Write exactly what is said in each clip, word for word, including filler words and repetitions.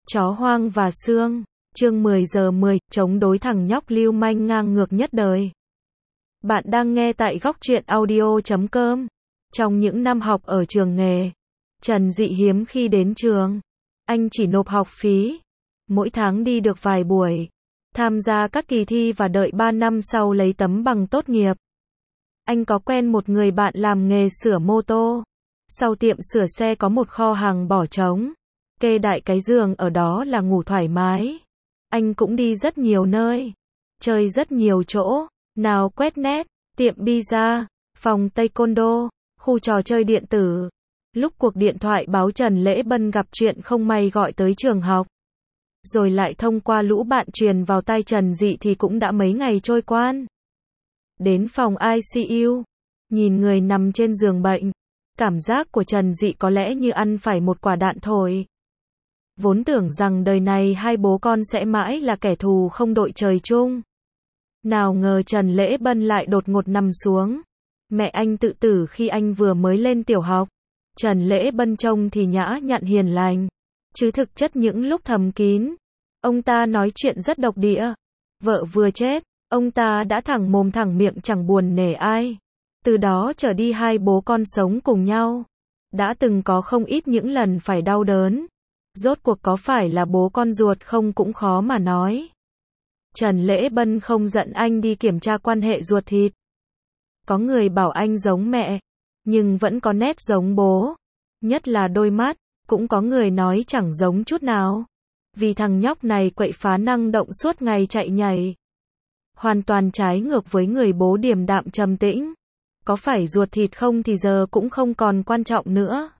Chó hoang và xương, chương mười giờ mười, chống đối thằng nhóc lưu manh ngang ngược nhất đời. Bạn đang nghe tại góc truyện audio chấm com. Trong những năm học ở trường nghề, Trần Dị hiếm khi đến trường. Anh chỉ nộp học phí, mỗi tháng đi được vài buổi, tham gia các kỳ thi và đợi ba năm sau lấy tấm bằng tốt nghiệp. Anh có quen một người bạn làm nghề sửa mô tô. Sau tiệm sửa xe có một kho hàng bỏ trống. Kê đại cái giường ở đó là ngủ thoải mái. Anh cũng đi rất nhiều nơi, chơi rất nhiều chỗ, nào quét nét, tiệm pizza, phòng taekwondo, khu trò chơi điện tử. Lúc cuộc điện thoại báo Trần Lễ Bân gặp chuyện không may gọi tới trường học, rồi lại thông qua lũ bạn truyền vào tai Trần Dị thì cũng đã mấy ngày trôi qua. Đến phòng i xê u, nhìn người nằm trên giường bệnh, cảm giác của Trần Dị có lẽ như ăn phải một quả đạn thổi. Vốn tưởng rằng đời này hai bố con sẽ mãi là kẻ thù không đội trời chung. Nào ngờ Trần Lễ Bân lại đột ngột nằm xuống. Mẹ anh tự tử khi anh vừa mới lên tiểu học. Trần Lễ Bân trông thì nhã nhặn hiền lành, chứ thực chất những lúc thầm kín, ông ta nói chuyện rất độc địa. Vợ vừa chết, ông ta đã thẳng mồm thẳng miệng chẳng buồn nể ai. Từ đó trở đi hai bố con sống cùng nhau. Đã từng có không ít những lần phải đau đớn. Rốt cuộc có phải là bố con ruột không cũng khó mà nói. Trần Lễ Bân không giận anh đi kiểm tra quan hệ ruột thịt. Có người bảo anh giống mẹ, nhưng vẫn có nét giống bố. Nhất là đôi mắt, cũng có người nói chẳng giống chút nào. Vì thằng nhóc này quậy phá năng động suốt ngày chạy nhảy. Hoàn toàn trái ngược với người bố điềm đạm trầm tĩnh. Có phải ruột thịt không thì giờ cũng không còn quan trọng nữa.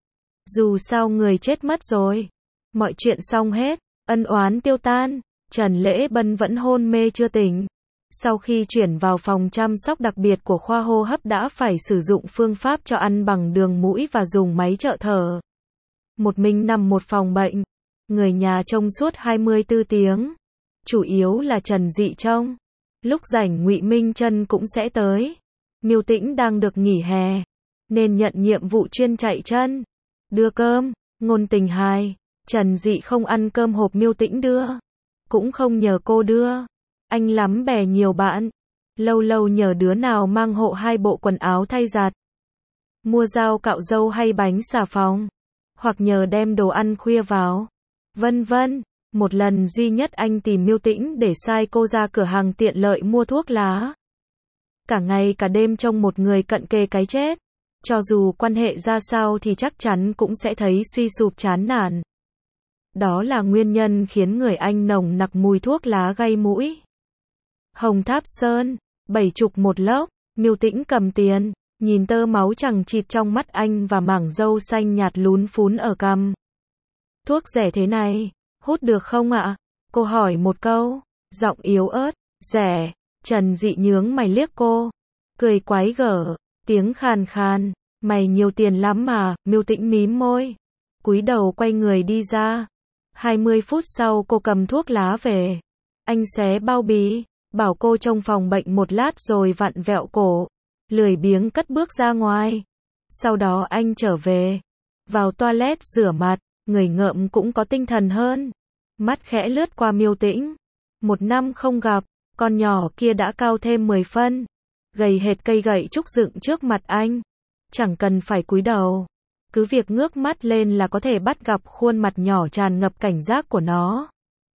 Dù sao người chết mất rồi. Mọi chuyện xong hết, ân oán tiêu tan. Trần Lễ Bân vẫn hôn mê chưa tỉnh. Sau khi chuyển vào phòng chăm sóc đặc biệt của khoa hô hấp đã phải sử dụng phương pháp cho ăn bằng đường mũi và dùng máy trợ thở. Một mình nằm một phòng bệnh. Người nhà trông suốt hai mươi tư tiếng. Chủ yếu là Trần Dị trông. Lúc rảnh Ngụy Minh Trân cũng sẽ tới. Miêu Tĩnh đang được nghỉ hè, nên nhận nhiệm vụ chuyên chạy chân, đưa cơm. Ngôn Tình hài, Trần Dị không ăn cơm hộp Miêu Tĩnh đưa, cũng không nhờ cô đưa. Anh lắm bè nhiều bạn, lâu lâu nhờ đứa nào mang hộ hai bộ quần áo thay giặt, mua dao cạo râu hay bánh xà phòng, hoặc nhờ đem đồ ăn khuya vào, vân vân. Một lần duy nhất anh tìm Miêu Tĩnh để sai cô ra cửa hàng tiện lợi mua thuốc lá. Cả ngày cả đêm trông một người cận kề cái chết. Cho dù quan hệ ra sao thì chắc chắn cũng sẽ thấy suy sụp chán nản. Đó là nguyên nhân khiến người anh nồng nặc mùi thuốc lá gây mũi. Hồng Tháp Sơn, bảy chục một lốc. Miêu Tĩnh cầm tiền, nhìn tơ máu chằng chịt trong mắt anh và mảng râu xanh nhạt lún phún ở cằm. Thuốc rẻ thế này, hút được không ạ? Cô hỏi một câu, giọng yếu ớt. Rẻ. Trần Dị nhướng mày liếc cô, cười quái gở, tiếng khàn khàn. Mày nhiều tiền lắm mà. Miêu Tĩnh mím môi, cúi đầu quay người đi ra. hai mươi phút sau cô cầm thuốc lá về. Anh xé bao bì, bảo cô trong phòng bệnh một lát rồi vặn vẹo cổ, lười biếng cất bước ra ngoài. Sau đó anh trở về, vào toilet rửa mặt, người ngợm cũng có tinh thần hơn. Mắt khẽ lướt qua Miêu Tĩnh. Một năm không gặp, con nhỏ kia đã cao thêm mười phân, gầy hệt cây gậy trúc dựng trước mặt anh. Chẳng cần phải cúi đầu, cứ việc ngước mắt lên là có thể bắt gặp khuôn mặt nhỏ tràn ngập cảnh giác của nó.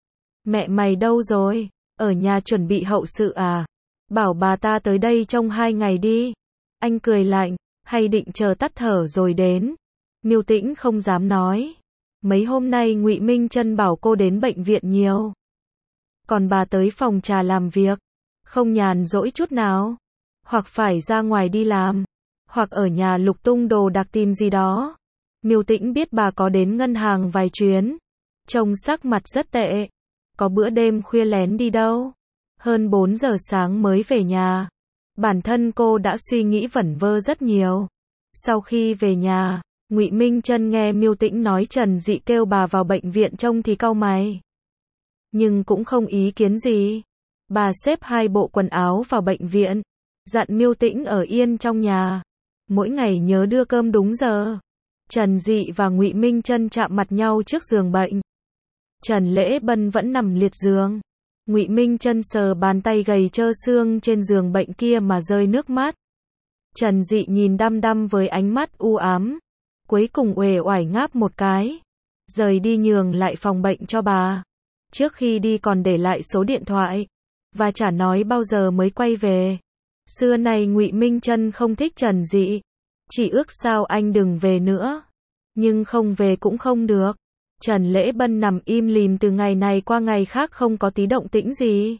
Mẹ mày đâu rồi? Ở nhà chuẩn bị hậu sự à? Bảo bà ta tới đây trông hai ngày đi. Anh cười lạnh, hay định chờ tắt thở rồi đến? Miêu Tĩnh không dám nói. Mấy hôm nay Ngụy Minh Trân bảo cô đến bệnh viện nhiều. Còn bà tới phòng trà làm việc, không nhàn rỗi chút nào. Hoặc phải ra ngoài đi làm, hoặc ở nhà lục tung đồ đạc tìm gì đó. Miêu Tĩnh biết bà có đến ngân hàng vài chuyến. Trông sắc mặt rất tệ. Có bữa đêm khuya lén đi đâu. Hơn bốn giờ sáng mới về nhà. Bản thân cô đã suy nghĩ vẩn vơ rất nhiều. Sau khi về nhà, Ngụy Minh Trân nghe Miêu Tĩnh nói Trần Dị kêu bà vào bệnh viện trông thì cau mày. Nhưng cũng không ý kiến gì. Bà xếp hai bộ quần áo vào bệnh viện, dặn Miêu Tĩnh ở yên trong nhà, mỗi ngày nhớ đưa cơm đúng giờ. Trần Dị và Ngụy Minh Trân chạm mặt nhau trước giường bệnh. Trần Lễ Bân vẫn nằm liệt giường. Ngụy Minh Chân sờ bàn tay gầy trơ xương trên giường bệnh kia mà rơi nước mắt. Trần Dị nhìn đăm đăm với ánh mắt u ám, cuối cùng uể oải ngáp một cái, rời đi nhường lại phòng bệnh cho bà. Trước khi đi còn để lại số điện thoại, và chả nói bao giờ mới quay về. Xưa này Ngụy Minh Chân không thích Trần Dị, chỉ ước sao anh đừng về nữa. Nhưng không về cũng không được. Trần Lễ Bân nằm im lìm từ ngày này qua ngày khác không có tí động tĩnh gì.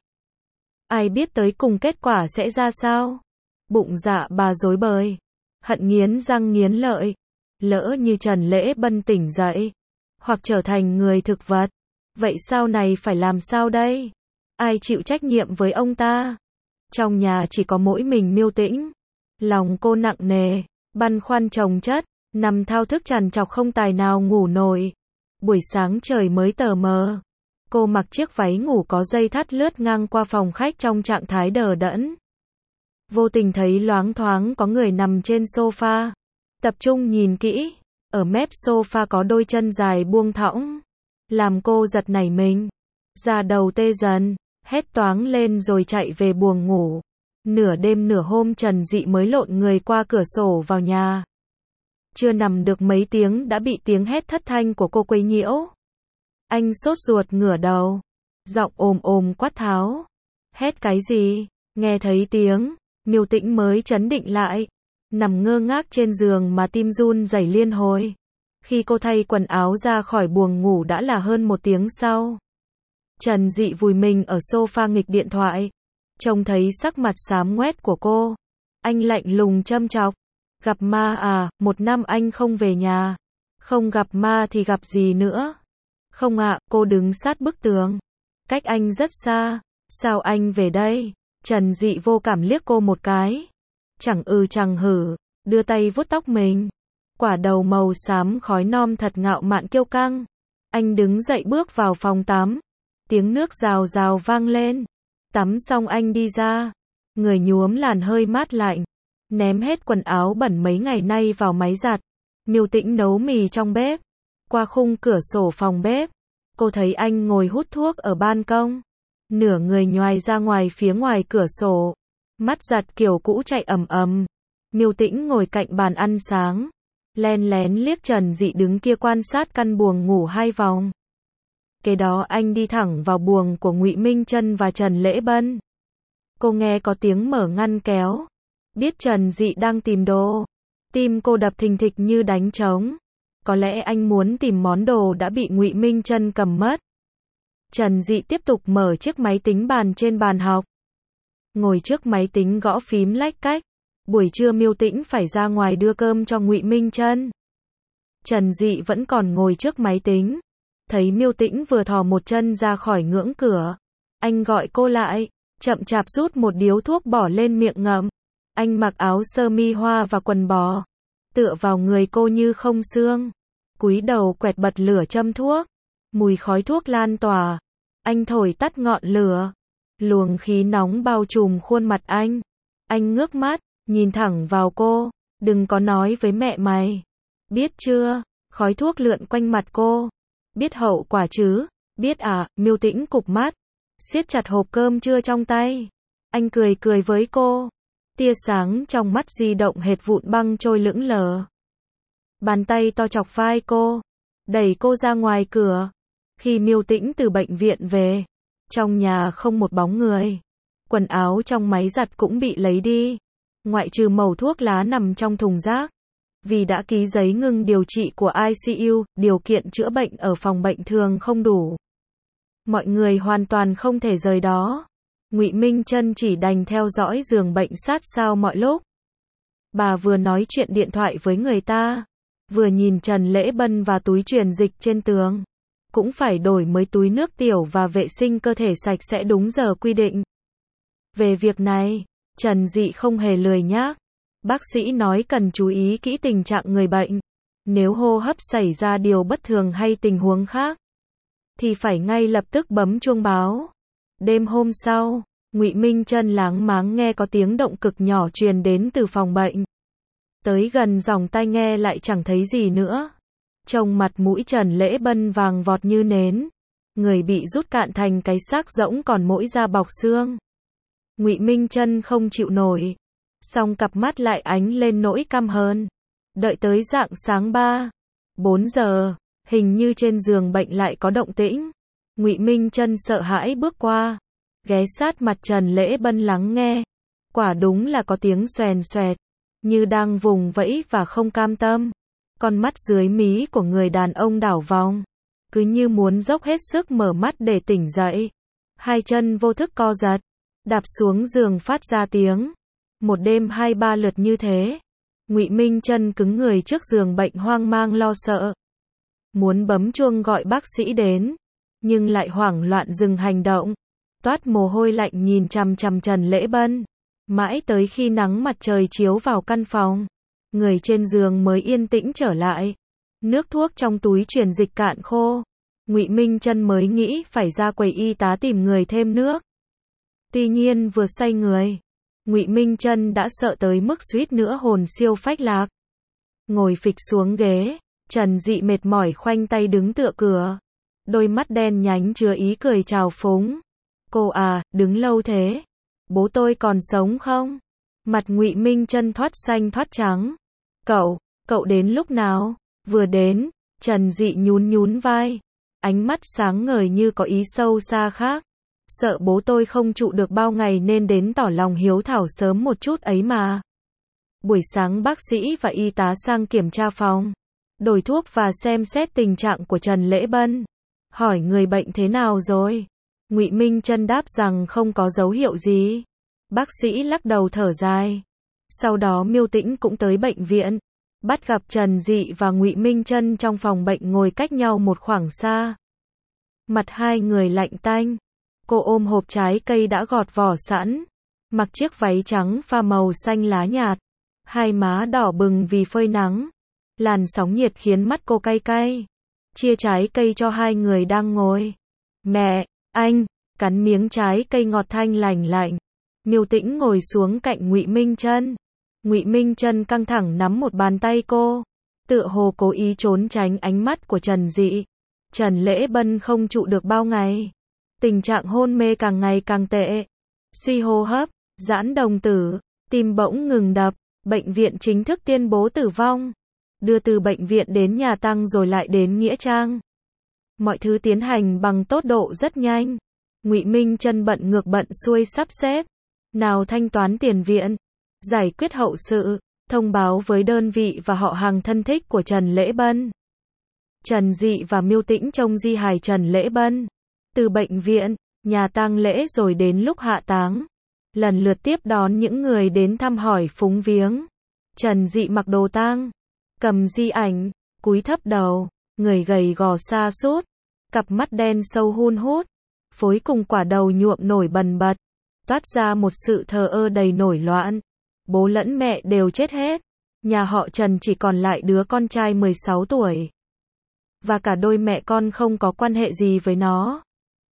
Ai biết tới cùng kết quả sẽ ra sao? Bụng dạ bà rối bời, hận nghiến răng nghiến lợi. Lỡ như Trần Lễ Bân tỉnh dậy, hoặc trở thành người thực vật, vậy sau này phải làm sao đây? Ai chịu trách nhiệm với ông ta? Trong nhà chỉ có mỗi mình Miêu Tĩnh. Lòng cô nặng nề, băn khoăn chồng chất, nằm thao thức trằn trọc không tài nào ngủ nổi. Buổi sáng trời mới tờ mờ, cô mặc chiếc váy ngủ có dây thắt lướt ngang qua phòng khách trong trạng thái đờ đẫn. Vô tình thấy loáng thoáng có người nằm trên sofa. Tập trung nhìn kỹ, ở mép sofa có đôi chân dài buông thõng, làm cô giật nảy mình. Da đầu tê dần, hét toáng lên rồi chạy về buồng ngủ. Nửa đêm nửa hôm Trần Dị mới lộn người qua cửa sổ vào nhà. Chưa nằm được mấy tiếng đã bị tiếng hét thất thanh của cô quấy nhiễu. Anh sốt ruột ngửa đầu, giọng ồm ồm quát tháo. Hét cái gì? Nghe thấy tiếng, Miêu Tĩnh mới trấn định lại, nằm ngơ ngác trên giường mà tim run rẩy liên hồi. Khi cô thay quần áo ra khỏi buồng ngủ đã là hơn một tiếng sau. Trần Dị vùi mình ở sofa nghịch điện thoại, trông thấy sắc mặt xám ngoét của cô. Anh lạnh lùng châm chọc. Gặp ma à, một năm anh không về nhà. Không gặp ma thì gặp gì nữa? Không ạ, cô đứng sát bức tường. Cách anh rất xa. Sao anh về đây? Trần Dị vô cảm liếc cô một cái. Chẳng ừ chẳng hử, đưa tay vuốt tóc mình. Quả đầu màu xám khói non thật ngạo mạn kiêu căng. Anh đứng dậy bước vào phòng tắm. Tiếng nước rào rào vang lên. Tắm xong anh đi ra. Người nhuốm làn hơi mát lạnh. Ném hết quần áo bẩn mấy ngày nay vào máy giặt. Miêu Tĩnh nấu mì trong bếp. Qua khung cửa sổ phòng bếp, cô thấy anh ngồi hút thuốc ở ban công. Nửa người nhoài ra ngoài phía ngoài cửa sổ. Mắt giặt kiểu cũ chạy ầm ầm. Miêu Tĩnh ngồi cạnh bàn ăn sáng, len lén liếc Trần Dị đứng kia quan sát căn buồng ngủ hai vòng. Kế đó anh đi thẳng vào buồng của Ngụy Minh Chân và Trần Lễ Bân. Cô nghe có tiếng mở ngăn kéo. Biết Trần Dị đang tìm đồ. Tim cô đập thình thịch như đánh trống. Có lẽ anh muốn tìm món đồ đã bị Ngụy Minh Chân cầm mất. Trần Dị tiếp tục mở chiếc máy tính bàn trên bàn học. Ngồi trước máy tính gõ phím lách cách. Buổi trưa Miêu Tĩnh phải ra ngoài đưa cơm cho Ngụy Minh Chân. Trần Dị vẫn còn ngồi trước máy tính. Thấy Miêu Tĩnh vừa thò một chân ra khỏi ngưỡng cửa. Anh gọi cô lại, chậm chạp rút một điếu thuốc bỏ lên miệng ngậm. Anh mặc áo sơ mi hoa và quần bò, tựa vào người cô như không xương. Cúi đầu quẹt bật lửa châm thuốc. Mùi khói thuốc lan tỏa. Anh thổi tắt ngọn lửa. Luồng khí nóng bao trùm khuôn mặt anh. Anh ngước mắt, nhìn thẳng vào cô. Đừng có nói với mẹ mày. Biết chưa? Khói thuốc lượn quanh mặt cô. Biết hậu quả chứ? Biết à? Miêu Tĩnh cụp mắt, siết chặt hộp cơm trưa trong tay. Anh cười cười với cô. Tia sáng trong mắt di động hệt vụn băng trôi lững lờ. Bàn tay to chọc vai cô, đẩy cô ra ngoài cửa. Khi Miêu Tĩnh từ bệnh viện về, trong nhà không một bóng người. Quần áo trong máy giặt cũng bị lấy đi, ngoại trừ mẩu thuốc lá nằm trong thùng rác. Vì đã ký giấy ngừng điều trị của i xê u, điều kiện chữa bệnh ở phòng bệnh thường không đủ. Mọi người hoàn toàn không thể rời đó. Ngụy Minh Chân chỉ đành theo dõi giường bệnh sát sao mọi lúc. Bà vừa nói chuyện điện thoại với người ta, vừa nhìn Trần Lễ Bân và túi truyền dịch trên tường. Cũng phải đổi mới túi nước tiểu và vệ sinh cơ thể sạch sẽ đúng giờ quy định. Về việc này, Trần Dị không hề lười nhác. Bác sĩ nói cần chú ý kỹ tình trạng người bệnh. Nếu hô hấp xảy ra điều bất thường hay tình huống khác, thì phải ngay lập tức bấm chuông báo. Đêm hôm sau, Ngụy Minh Chân láng máng nghe có tiếng động cực nhỏ truyền đến từ phòng bệnh. Tới gần dòng tai nghe lại chẳng thấy gì nữa. Trông mặt mũi Trần Lễ Bân vàng vọt như nến. người bị rút cạn thành cái xác rỗng còn mỗi da bọc xương. Ngụy Minh Chân không chịu nổi, song cặp mắt lại ánh lên nỗi căm hờn. Đợi tới rạng sáng ba, bốn giờ, hình như trên giường bệnh lại có động tĩnh. Ngụy Minh Chân sợ hãi bước qua, ghé sát mặt Trần Lễ Bân lắng nghe. Quả đúng là có tiếng xoèn xoẹt, như đang vùng vẫy và không cam tâm. Con mắt dưới mí của người đàn ông đảo vòng, cứ như muốn dốc hết sức mở mắt để tỉnh dậy. Hai chân vô thức co giật, đạp xuống giường phát ra tiếng. Một đêm hai ba lượt như thế, Ngụy Minh Chân cứng người trước giường bệnh hoang mang lo sợ. Muốn bấm chuông gọi bác sĩ đến, nhưng lại hoảng loạn dừng hành động. Toát mồ hôi lạnh nhìn chằm chằm Trần Lễ Bân. Mãi tới khi nắng mặt trời chiếu vào căn phòng, người trên giường mới yên tĩnh trở lại. Nước thuốc trong túi truyền dịch cạn khô. Ngụy Minh Chân mới nghĩ phải ra quầy y tá tìm người thêm nước. Tuy nhiên vừa xoay người, Ngụy Minh Chân đã sợ tới mức suýt nữa hồn siêu phách lạc. Ngồi phịch xuống ghế, Trần Dị mệt mỏi khoanh tay đứng tựa cửa. Đôi mắt đen nhánh chứa ý cười trào phúng. Cô à, đứng lâu thế. Bố tôi còn sống không? Mặt Ngụy Minh Chân thoát xanh thoát trắng. Cậu, cậu đến lúc nào? Vừa đến, Trần Dị nhún nhún vai. Ánh mắt sáng ngời như có ý sâu xa khác. Sợ bố tôi không trụ được bao ngày nên đến tỏ lòng hiếu thảo sớm một chút ấy mà. Buổi sáng bác sĩ và y tá sang kiểm tra phòng, đổi thuốc và xem xét tình trạng của Trần Lễ Bân. Hỏi người bệnh thế nào rồi? Ngụy Minh Chân đáp rằng không có dấu hiệu gì. Bác sĩ lắc đầu thở dài. Sau đó Miêu Tĩnh cũng tới bệnh viện, bắt gặp Trần Dị và Ngụy Minh Chân trong phòng bệnh ngồi cách nhau một khoảng xa. Mặt hai người lạnh tanh. Cô ôm hộp trái cây đã gọt vỏ sẵn, mặc chiếc váy trắng pha màu xanh lá nhạt, hai má đỏ bừng vì phơi nắng. Làn sóng nhiệt khiến mắt cô cay cay. Chia trái cây cho hai người đang ngồi. Mẹ, anh, cắn miếng trái cây ngọt thanh lành lạnh. Miêu Tĩnh ngồi xuống cạnh Ngụy Minh Chân. Ngụy Minh Chân căng thẳng nắm một bàn tay cô, tựa hồ cố ý trốn tránh ánh mắt của Trần Dị. Trần Lễ Bân không trụ được bao ngày. Tình trạng hôn mê càng ngày càng tệ. Suy hô hấp, giãn đồng tử, tim bỗng ngừng đập. Bệnh viện chính thức tuyên bố tử vong. Đưa từ bệnh viện đến nhà tang rồi lại đến nghĩa trang. Mọi thứ tiến hành bằng tốc độ rất nhanh. Ngụy Minh Chân bận ngược bận xuôi sắp xếp. Nào thanh toán tiền viện, giải quyết hậu sự, thông báo với đơn vị và họ hàng thân thích của Trần Lễ Bân. Trần Dị và Miêu Tĩnh trông di hài Trần Lễ Bân. Từ bệnh viện, nhà tang lễ rồi đến lúc hạ táng. Lần lượt tiếp đón những người đến thăm hỏi phúng viếng. Trần Dị mặc đồ tang, cầm di ảnh, cúi thấp đầu, người gầy gò sa sút, cặp mắt đen sâu hun hút, phối cùng quả đầu nhuộm nổi bần bật, toát ra một sự thờ ơ đầy nổi loạn. Bố lẫn mẹ đều chết hết. Nhà họ Trần chỉ còn lại đứa con trai mười sáu tuổi. Và cả đôi mẹ con không có quan hệ gì với nó.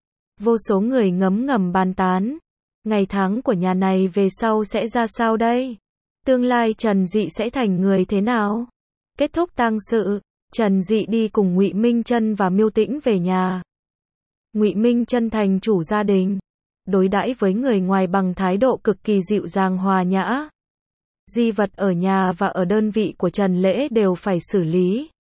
Vô số người ngấm ngầm bàn tán. Ngày tháng của nhà này về sau sẽ ra sao đây? Tương lai Trần Dị sẽ thành người thế nào? Kết thúc tang sự, Trần Dị đi cùng Ngụy Minh Chân và Miêu Tĩnh về nhà. Ngụy Minh Chân thành chủ gia đình, đối đãi với người ngoài bằng thái độ cực kỳ dịu dàng hòa nhã. Di vật ở nhà và ở đơn vị của Trần Lễ đều phải xử lý.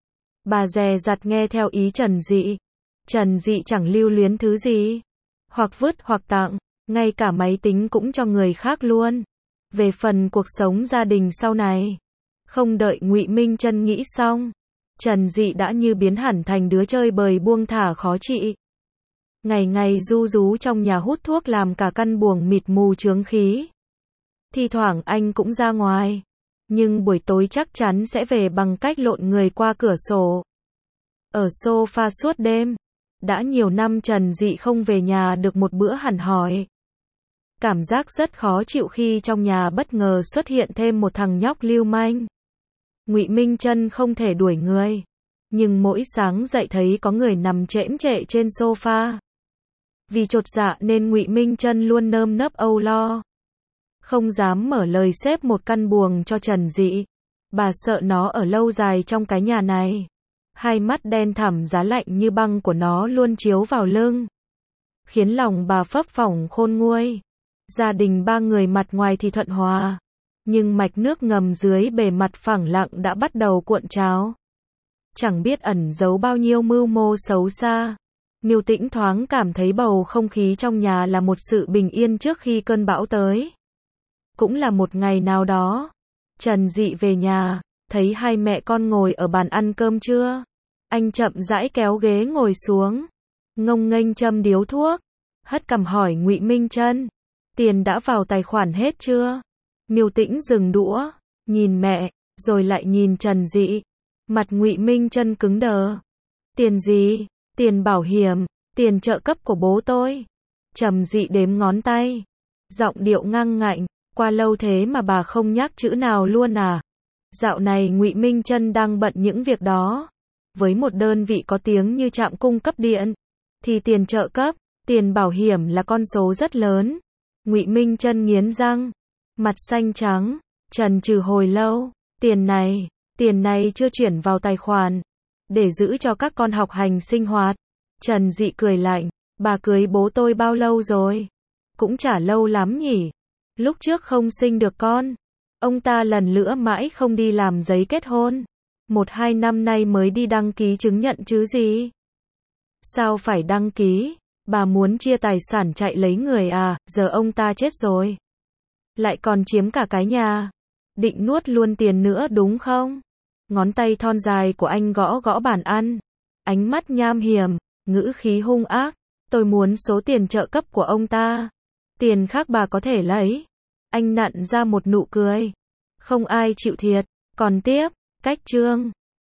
Bà dè dặt nghe theo ý Trần Dị. Trần Dị chẳng lưu luyến thứ gì, hoặc vứt hoặc tặng, ngay cả máy tính cũng cho người khác luôn. Về phần cuộc sống gia đình sau này, không đợi Ngụy Minh Chân nghĩ xong, Trần Dị đã như biến hẳn thành đứa chơi bời buông thả khó trị. Ngày ngày ru rú trong nhà hút thuốc làm cả căn buồng mịt mù chướng khí. Thi thoảng anh cũng ra ngoài, nhưng buổi tối chắc chắn sẽ về bằng cách lộn người qua cửa sổ. Ở sofa suốt đêm. Đã nhiều năm Trần Dị không về nhà được một bữa hẳn hỏi. Cảm giác rất khó chịu khi trong nhà bất ngờ xuất hiện thêm một thằng nhóc lưu manh. Ngụy Minh Chân không thể đuổi người, nhưng mỗi sáng dậy thấy có người nằm chễm chệ trên sofa. Vì chột dạ nên Ngụy Minh Chân luôn nơm nớp âu lo, không dám mở lời xếp một căn buồng cho Trần Dị. Bà sợ nó ở lâu dài trong cái nhà này, Hai mắt đen thẳm giá lạnh như băng của nó luôn chiếu vào lưng, khiến lòng bà phấp phỏng khôn nguôi. Gia đình ba người mặt ngoài thì thuận hòa, nhưng mạch nước ngầm dưới bề mặt phẳng lặng đã bắt đầu cuộn trào. Chẳng biết ẩn giấu bao nhiêu mưu mô xấu xa. Miêu Tĩnh thoáng cảm thấy bầu không khí trong nhà là một sự bình yên trước khi cơn bão tới. Cũng là một ngày nào đó, Trần Dị về nhà, thấy hai mẹ con ngồi ở bàn ăn cơm trưa. Anh chậm rãi kéo ghế ngồi xuống, ngông nghênh châm điếu thuốc, hất cằm hỏi Ngụy Minh Trân, tiền đã vào tài khoản hết chưa? Miêu Tĩnh dừng đũa, nhìn mẹ, rồi lại nhìn Trần Dị. Mặt Ngụy Minh Trân cứng đờ. Tiền gì? Tiền bảo hiểm, tiền trợ cấp của bố tôi. Trầm Dị đếm ngón tay, giọng điệu ngang ngạnh, qua lâu thế mà bà không nhắc chữ nào luôn à? Dạo này Ngụy Minh Trân đang bận những việc đó. Với một đơn vị có tiếng như trạm cung cấp điện, thì tiền trợ cấp, tiền bảo hiểm là con số rất lớn. Ngụy Minh Trân nghiến răng, mặt xanh trắng, chần chừ hồi lâu, tiền này, tiền này chưa chuyển vào tài khoản, để giữ cho các con học hành sinh hoạt. Trần Dị cười lạnh, bà cưới bố tôi bao lâu rồi? Cũng chả lâu lắm nhỉ. Lúc trước không sinh được con, ông ta lần nữa mãi không đi làm giấy kết hôn. Một hai năm nay mới đi đăng ký chứng nhận chứ gì. Sao phải đăng ký? Bà muốn chia tài sản chạy lấy người à? Giờ ông ta chết rồi, lại còn chiếm cả cái nhà, định nuốt luôn tiền nữa đúng không? Ngón tay thon dài của anh gõ gõ bàn ăn, ánh mắt nham hiểm, ngữ khí hung ác. Tôi muốn số tiền trợ cấp của ông ta. Tiền khác bà có thể lấy. Anh nặn ra một nụ cười. Không ai chịu thiệt. Còn tiếp, cách chương